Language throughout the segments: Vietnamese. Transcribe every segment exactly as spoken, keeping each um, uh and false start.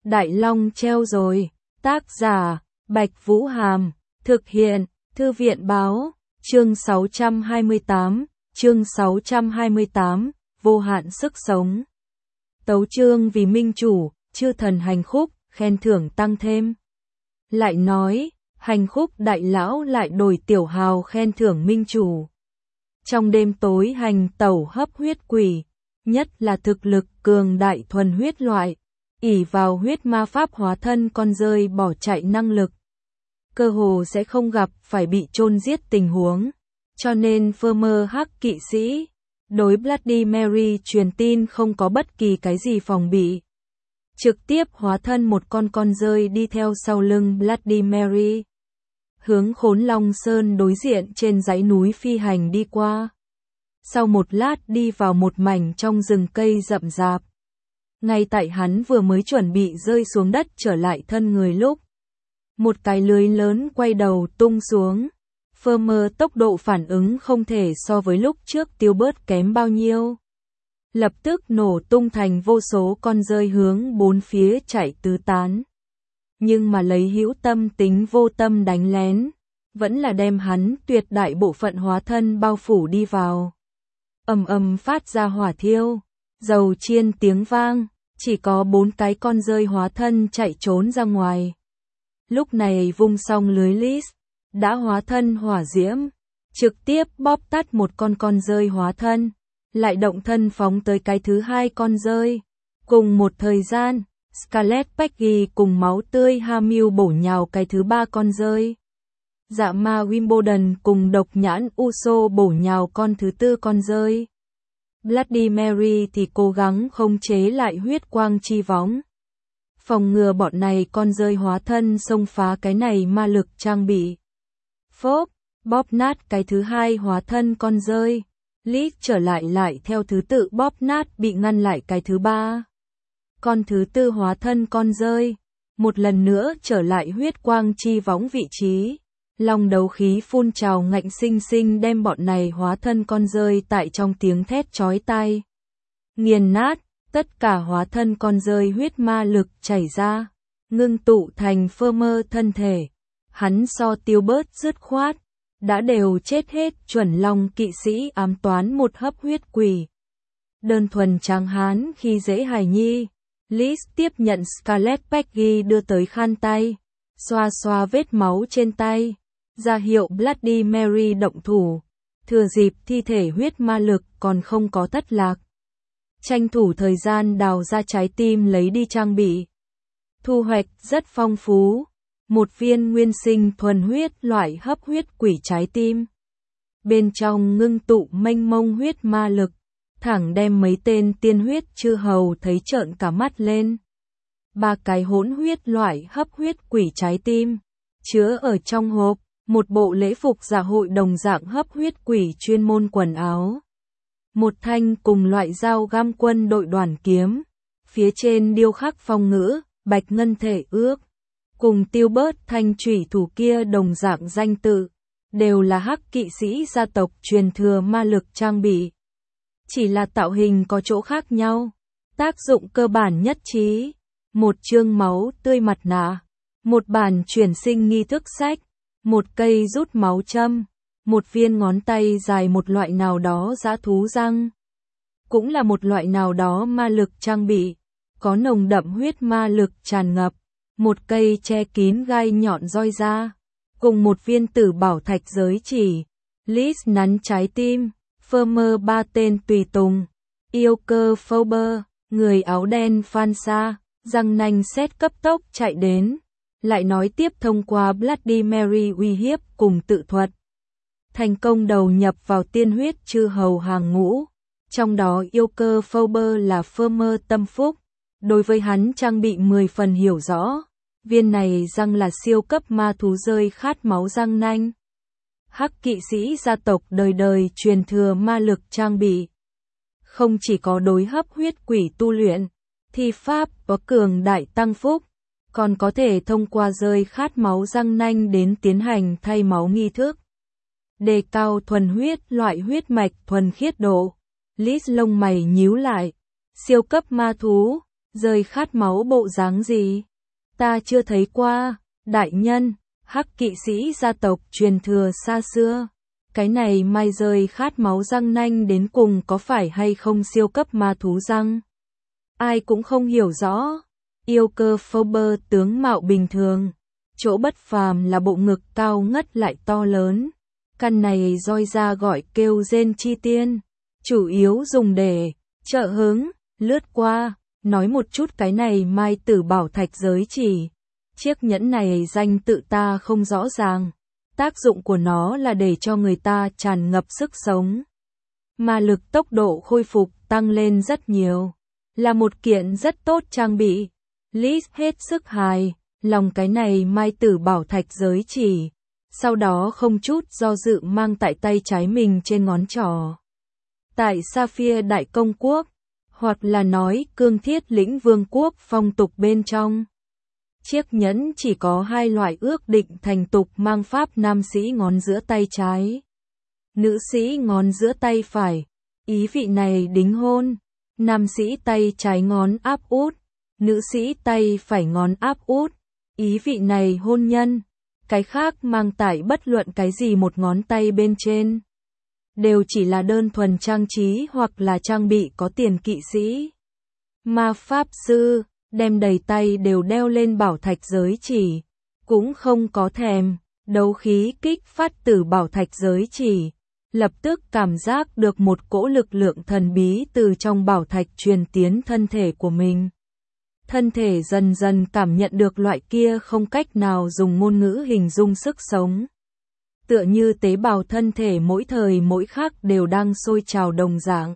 Đại Long treo rồi. Tác giả, Bạch Vũ Hàm. Thực hiện, Thư viện Báo. Chương sáu trăm hai mươi tám. Chương sáu trăm hai mươi tám. Vô hạn sức sống. Tấu chương vì minh chủ, chư thần hành khúc, khen thưởng tăng thêm. Lại nói, hành khúc đại lão lại đổi tiểu hào khen thưởng minh chủ. Trong đêm tối hành tẩu hấp huyết quỷ, nhất là thực lực cường đại thuần huyết loại, ỷ vào huyết ma pháp hóa thân con rơi bỏ chạy năng lực. Cơ hồ sẽ không gặp phải bị chôn giết tình huống, cho nên Firmer hắc kỵ sĩ đối Bloody Mary truyền tin không có bất kỳ cái gì phòng bị. Trực tiếp hóa thân một con con rơi đi theo sau lưng Bloody Mary. Hướng Khốn Long Sơn đối diện trên dãy núi phi hành đi qua. Sau một lát đi vào một mảnh trong rừng cây rậm rạp. Ngay tại hắn vừa mới chuẩn bị rơi xuống đất trở lại thân người lúc. Một cái lưới lớn quay đầu tung xuống. Firmer tốc độ phản ứng không thể so với lúc trước tiêu bớt kém bao nhiêu. Lập tức nổ tung thành vô số con rơi hướng bốn phía chạy tứ tán. Nhưng mà lấy hữu tâm tính vô tâm đánh lén, vẫn là đem hắn tuyệt đại bộ phận hóa thân bao phủ đi vào. Ầm ầm phát ra hỏa thiêu, dầu chiên tiếng vang, chỉ có bốn cái con rơi hóa thân chạy trốn ra ngoài. Lúc này vung xong lưới list, đã hóa thân hỏa diễm, trực tiếp bóp tắt một con con rơi hóa thân, lại động thân phóng tới cái thứ hai con rơi. Cùng một thời gian, Scarlet Peggy cùng máu tươi Hamill bổ nhào cái thứ ba con rơi. Dạ ma Wimbledon cùng độc nhãn Uso bổ nhào con thứ tư con rơi. Bloody Mary thì cố gắng khống chế lại huyết quang chi võng. Phòng ngừa bọn này con rơi hóa thân xông phá cái này ma lực trang bị. Phốp, bóp nát cái thứ hai hóa thân con rơi. Lít trở lại lại theo thứ tự bóp nát bị ngăn lại cái thứ ba. Con thứ tư hóa thân con rơi. Một lần nữa trở lại huyết quang chi võng vị trí. Long đấu khí phun trào ngạnh sinh sinh đem bọn này hóa thân con rơi tại trong tiếng thét chói tai. Nghiền nát, tất cả hóa thân con rơi huyết ma lực chảy ra, ngưng tụ thành Firmer thân thể. Hắn so tiêu bớt dứt khoát, đã đều chết hết chuẩn long kỵ sĩ ám toán một hấp huyết quỷ. Đơn thuần tráng hán khi dễ hài nhi, Liz tiếp nhận Scarlet Peggy đưa tới khăn tay, xoa xoa vết máu trên tay. Ra hiệu Bloody Mary động thủ, thừa dịp thi thể huyết ma lực còn không có thất lạc. Tranh thủ thời gian đào ra trái tim lấy đi trang bị. Thu hoạch rất phong phú, một viên nguyên sinh thuần huyết loại hấp huyết quỷ trái tim. Bên trong ngưng tụ mênh mông huyết ma lực, thẳng đem mấy tên tiên huyết chư hầu thấy trợn cả mắt lên. Ba cái hỗn huyết loại hấp huyết quỷ trái tim, chứa ở trong hộp. Một bộ lễ phục dạ hội đồng dạng hấp huyết quỷ chuyên môn quần áo. Một thanh cùng loại dao găm quân đội đoàn kiếm. Phía trên điêu khắc phong ngữ, bạch ngân thể ước. Cùng tiêu bớt thanh chủy thủ kia đồng dạng danh tự. Đều là hắc kỵ sĩ gia tộc truyền thừa ma lực trang bị. Chỉ là tạo hình có chỗ khác nhau. Tác dụng cơ bản nhất trí. Một chương máu tươi mặt nạ. Một bản chuyển sinh nghi thức sách. Một cây rút máu châm, một viên ngón tay dài một loại nào đó dã thú răng. Cũng là một loại nào đó ma lực trang bị, có nồng đậm huyết ma lực tràn ngập, một cây che kín gai nhọn roi ra, cùng một viên tử bảo thạch giới chỉ. Liz nắn trái tim, Firmer ba tên tùy tùng, yêu cơ Fauber, người áo đen Fansa, răng nanh xét cấp tốc chạy đến. Lại nói tiếp thông qua Bloody Mary uy hiếp cùng tự thuật. Thành công đầu nhập vào tiên huyết chư hầu hàng ngũ. Trong đó yêu cơ Fauber là Firmer tâm phúc. Đối với hắn trang bị mười phần hiểu rõ. Viên này răng là siêu cấp ma thú rơi khát máu răng nanh. Hắc kỵ sĩ gia tộc đời đời truyền thừa ma lực trang bị. Không chỉ có đối hấp huyết quỷ tu luyện, thi pháp có cường đại tăng phúc. Còn có thể thông qua rơi khát máu răng nanh đến tiến hành thay máu nghi thức. Đề cao thuần huyết loại huyết mạch thuần khiết độ. Liz lông mày nhíu lại. Siêu cấp ma thú, Rơi khát máu bộ dáng gì? Ta chưa thấy qua, đại nhân, hắc kỵ sĩ gia tộc truyền thừa xa xưa. Cái này mai rơi khát máu răng nanh đến cùng có phải hay không siêu cấp ma thú răng? Ai cũng không hiểu rõ. Yêu cơ Phobber tướng mạo bình thường. Chỗ bất phàm là bộ ngực cao ngất lại to lớn. Căn này roi ra gọi kêu rên chi tiên. Chủ yếu dùng để trợ hứng, lướt qua, nói một chút cái này mai tử bảo thạch giới chỉ. Chiếc nhẫn này danh tự ta không rõ ràng. Tác dụng của nó là để cho người ta tràn ngập sức sống. Ma lực tốc độ khôi phục tăng lên rất nhiều. Là một kiện rất tốt trang bị. Liz hết sức hài, lòng cái này mai tử bảo thạch giới chỉ. Sau đó không chút do dự mang tại tay trái mình trên ngón trỏ. Tại Sapphire Đại Công Quốc, hoặc là nói Cương Thiết Lĩnh Vương quốc phong tục bên trong. Chiếc nhẫn chỉ có hai loại ước định thành tục mang pháp nam sĩ ngón giữa tay trái. Nữ sĩ ngón giữa tay phải. Ý vị này đính hôn. Nam sĩ tay trái ngón áp út. Nữ sĩ tay phải ngón áp út. Ý vị này hôn nhân. Cái khác mang tại bất luận cái gì một ngón tay bên trên. Đều chỉ là đơn thuần trang trí hoặc là trang bị có tiền kỵ sĩ. Ma pháp sư, đem đầy tay đều đeo lên bảo thạch giới chỉ. Cũng không có thèm, đấu khí kích phát từ bảo thạch giới chỉ. Lập tức cảm giác được một cỗ lực lượng thần bí từ trong bảo thạch truyền tiến thân thể của mình. Thân thể dần dần cảm nhận được loại kia không cách nào dùng ngôn ngữ hình dung sức sống. Tựa như tế bào thân thể mỗi thời mỗi khắc đều đang sôi trào đồng dạng.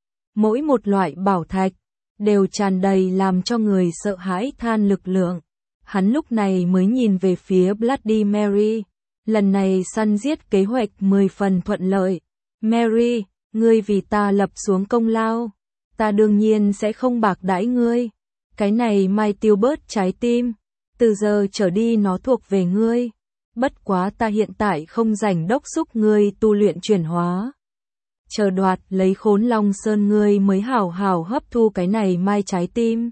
Mỗi một loại bảo thạch đều tràn đầy làm cho người sợ hãi than lực lượng. Hắn lúc này mới nhìn về phía Bloody Mary. Lần này săn giết kế hoạch mười phần thuận lợi. Mary, ngươi vì ta lập xuống công lao. Ta đương nhiên sẽ không bạc đãi ngươi. Cái này mai tiêu bớt trái tim. Từ giờ trở đi nó thuộc về ngươi. Bất quá ta hiện tại không rảnh đốc xúc ngươi tu luyện chuyển hóa. Chờ đoạt lấy Khốn Long Sơn ngươi mới hảo hảo hấp thu cái này mai trái tim.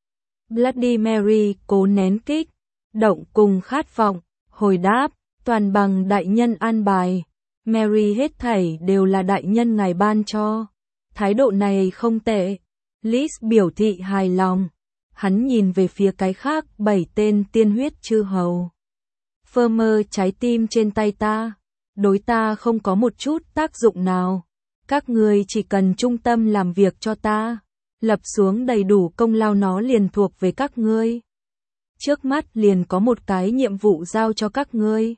Bloody Mary cố nén kích, động cùng khát vọng, hồi đáp, toàn bằng đại nhân an bài. Mary hết thảy đều là đại nhân ngài ban cho. Thái độ này không tệ. Liz biểu thị hài lòng. Hắn nhìn về phía cái khác bảy tên tiên huyết chư hầu. Phơ mơ trái tim trên tay ta. Đối ta không có một chút tác dụng nào. Các ngươi chỉ cần trung tâm làm việc cho ta. Lập xuống đầy đủ công lao nó liền thuộc về các ngươi. Trước mắt liền có một cái nhiệm vụ giao cho các ngươi.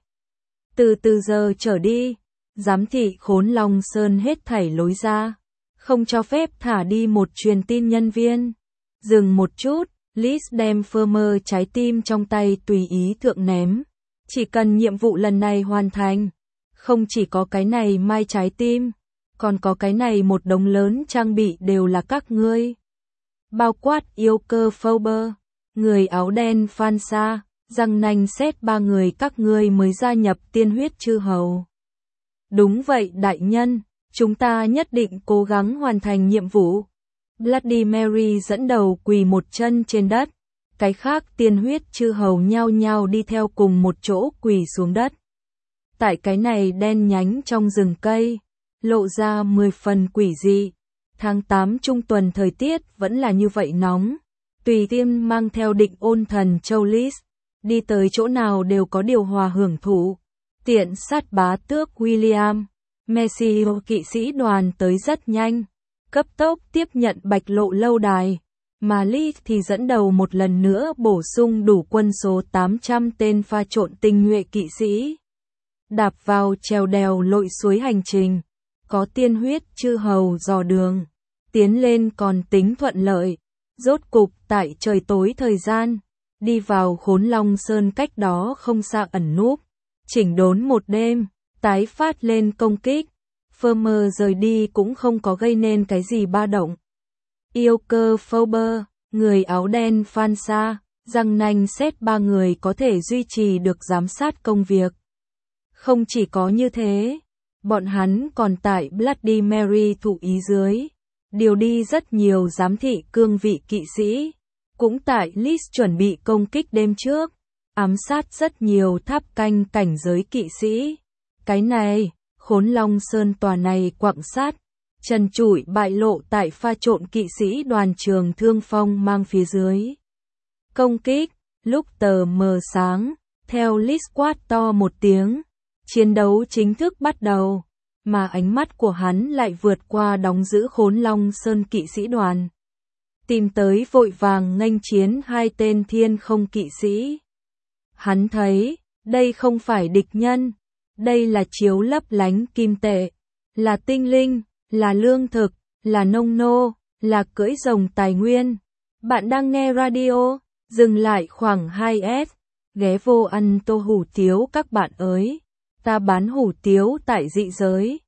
Từ từ giờ trở đi, giám thị Khốn Long Sơn hết thảy lối ra. Không cho phép thả đi một truyền tin nhân viên. Dừng một chút, Liz đem phơ mơ trái tim trong tay tùy ý thượng ném. Chỉ cần nhiệm vụ lần này hoàn thành. Không chỉ có cái này mai trái tim. Còn có cái này một đống lớn trang bị đều là các ngươi. Bao quát yêu cơ Phobber, người áo đen Phansa, răng nanh xét ba người các ngươi mới gia nhập tiên huyết chư hầu. Đúng vậy đại nhân, chúng ta nhất định cố gắng hoàn thành nhiệm vụ. Bloody Mary dẫn đầu quỳ một chân trên đất. Cái khác tiên huyết chư hầu nhao nhao đi theo cùng một chỗ quỳ xuống đất. Tại cái này đen nhánh trong rừng cây, lộ ra mười phần quỷ dị. Tháng tám trung tuần thời tiết vẫn là như vậy nóng. Tùy Tiêm mang theo Định Ôn Thần Châu Liz, đi tới chỗ nào đều có điều hòa hưởng thụ. Tiện sát bá tước William, Messi kỵ sĩ đoàn tới rất nhanh, cấp tốc tiếp nhận Bạch Lộ lâu đài. Mà Liz thì dẫn đầu một lần nữa bổ sung đủ quân số tám trăm tên pha trộn tinh nhuệ kỵ sĩ. Đạp vào trèo đèo lội suối hành trình. Có tiên huyết chư hầu dò đường, tiến lên còn tính thuận lợi. Rốt cục tại trời tối thời gian, đi vào Khốn Long Sơn cách đó không xa ẩn núp, chỉnh đốn một đêm, tái phát lên công kích. Phơ mơ rời đi cũng không có gây nên cái gì ba động. Yêu cơ Phobber, người áo đen Phansa, răng nanh xét ba người có thể duy trì được giám sát công việc. Không chỉ có như thế, bọn hắn còn tại Bloody Mary thụ ý dưới, điều đi rất nhiều giám thị cương vị kỵ sĩ, cũng tại list chuẩn bị công kích đêm trước, ám sát rất nhiều tháp canh cảnh giới kỵ sĩ. Cái này, Khốn Long Sơn tòa này quặng sắt, trần trụi bại lộ tại pha trộn kỵ sĩ đoàn Trường Thương Phong mang phía dưới. Công kích, lúc tờ mờ sáng, theo list quát to một tiếng, chiến đấu chính thức bắt đầu, mà ánh mắt của hắn lại vượt qua đóng giữ Khốn Long Sơn kỵ sĩ đoàn. Tìm tới vội vàng nghênh chiến hai tên thiên không kỵ sĩ. Hắn thấy, đây không phải địch nhân, đây là chiếu lấp lánh kim tệ, là tinh linh, là lương thực, là nông nô, là cưỡi rồng tài nguyên. Bạn đang nghe radio, dừng lại khoảng hai S, ghé vô ăn tô hủ tiếu các bạn ơi, ta bán hủ tiếu tại dị giới.